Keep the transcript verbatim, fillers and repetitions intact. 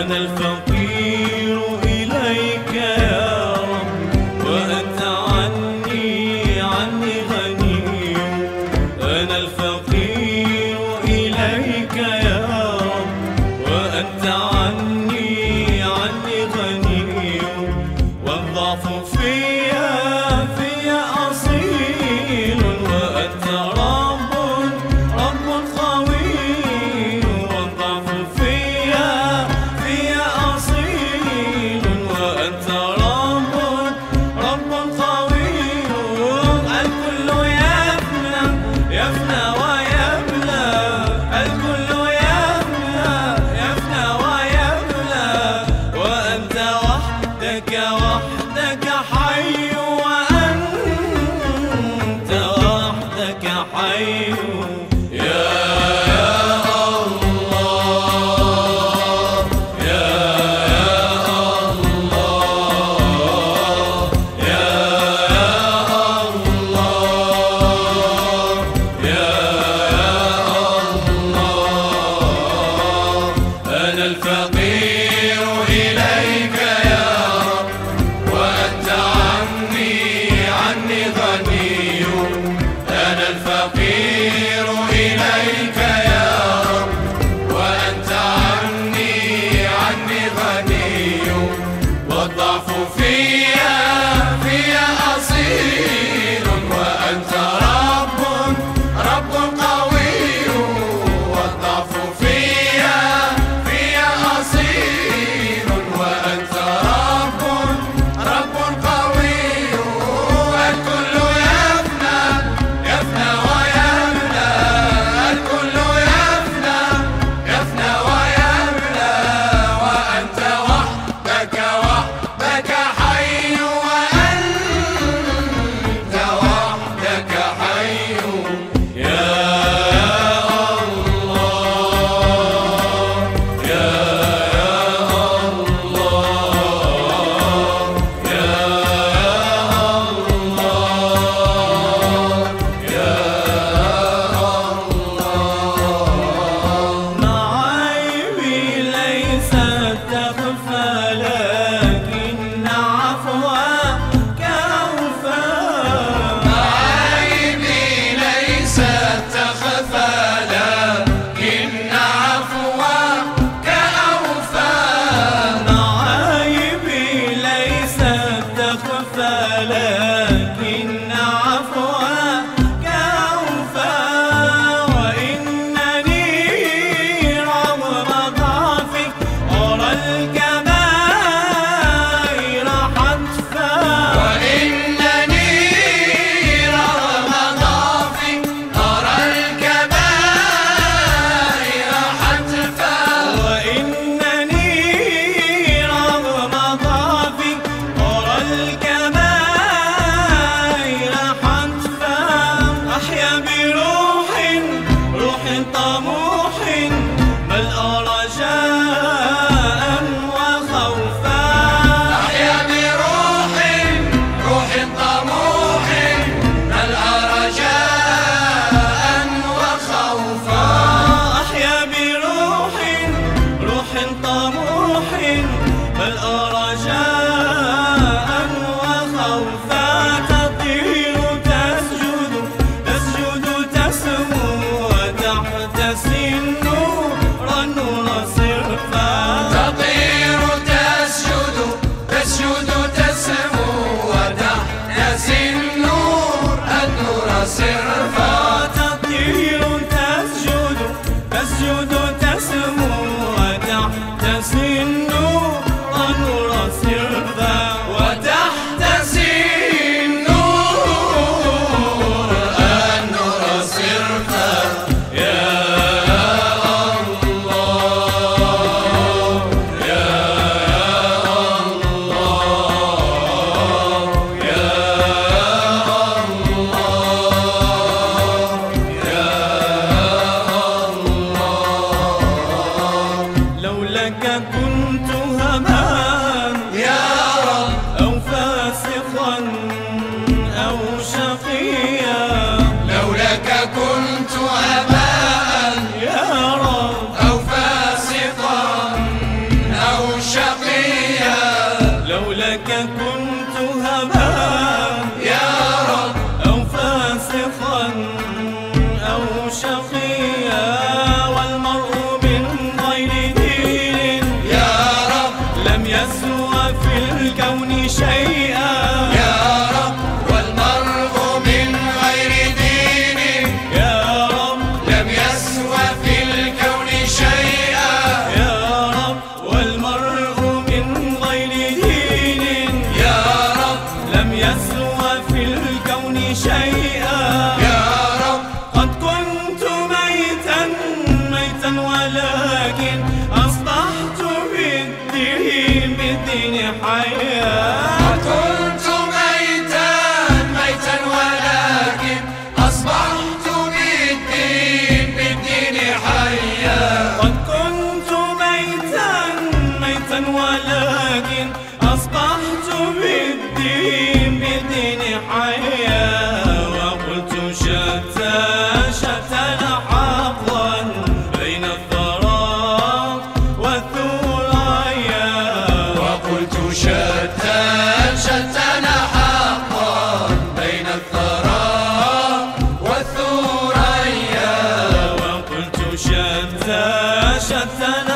أنا الفقير إليك يا رب وأنت عني عني غني. أنا الفقير إليك يا رب وأنت عني عني غني. والضعف فيا فيا أصيل وأنت رب رب قوي. والضعف فيا فيا أصيل وأنت رب رب قوي. الكل يفنى يفنى ويبلى، الكل يفنى يفنى ويبلى، وأنت وحدك وحدك حي، وأنت وحدك حي. أنا الفقير إليك يا رب وأنت عني عني غني. أنا الفقير إليك يا رب وأنت عني عني غني. والضعف فيا فيا أصيل وأنت رب رب قوي. والضعف فيا فيا أصيل وأنت رب رب قوي. الكل يفنى يفنى ويبلى، الكل يفنى يفنى ويبلى، وأنت وحدك وحدك حي، وأنت وحدك حي. يا معايبي ليست تخفى لكن عفوك أوفى. معايبي ليست تخفى لكن عفوك أوفى. معايبي ليست تخفى لكن عفوك أوفى. وإنني رغم ضعفي أرى الكبائر حتفا. وإنني رغم ضعفي أرى الكبائر حتفا. وإنني رغم ضعفي أرى الكبائر حتفا. أحيا بروح روح طموح بل أرى رجاء وخوفا. أحيا بروح روح طموح بل أرى رجاء وخوفا. أحيا بروح روح طموح بل أرى رجاء وخوفا. تطير تسجد تسجد تسمو وتحتسي النور النور صرفا. تطير تسجد تسجد تسمو وتحتسي النور النور صرفا. تطير تسجد تسجد تسمو وتحتسي النور النور صرفا. وتحتسي النور النور صرفا. يا ولكن أصبحت بالدين بالدين حيا. وكنت ميتا ميتا ولكن أصبحت بالدين بالدين حيا. قد كنت ميتا ميتا ولكن أصبحت بالدين بالدين حيا. وقلت شتى شتى حقا بين الثرى والثريا. وقلت شتى شتى حقا بين الثرى والثريا. وقلت شتى شتى